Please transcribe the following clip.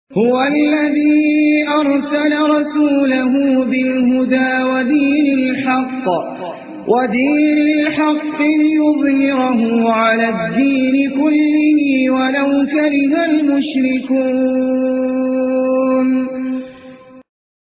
هو الذي أرسل رسوله بالهدى ودين الحق ليظهره على الدين كله ولو كره المشركون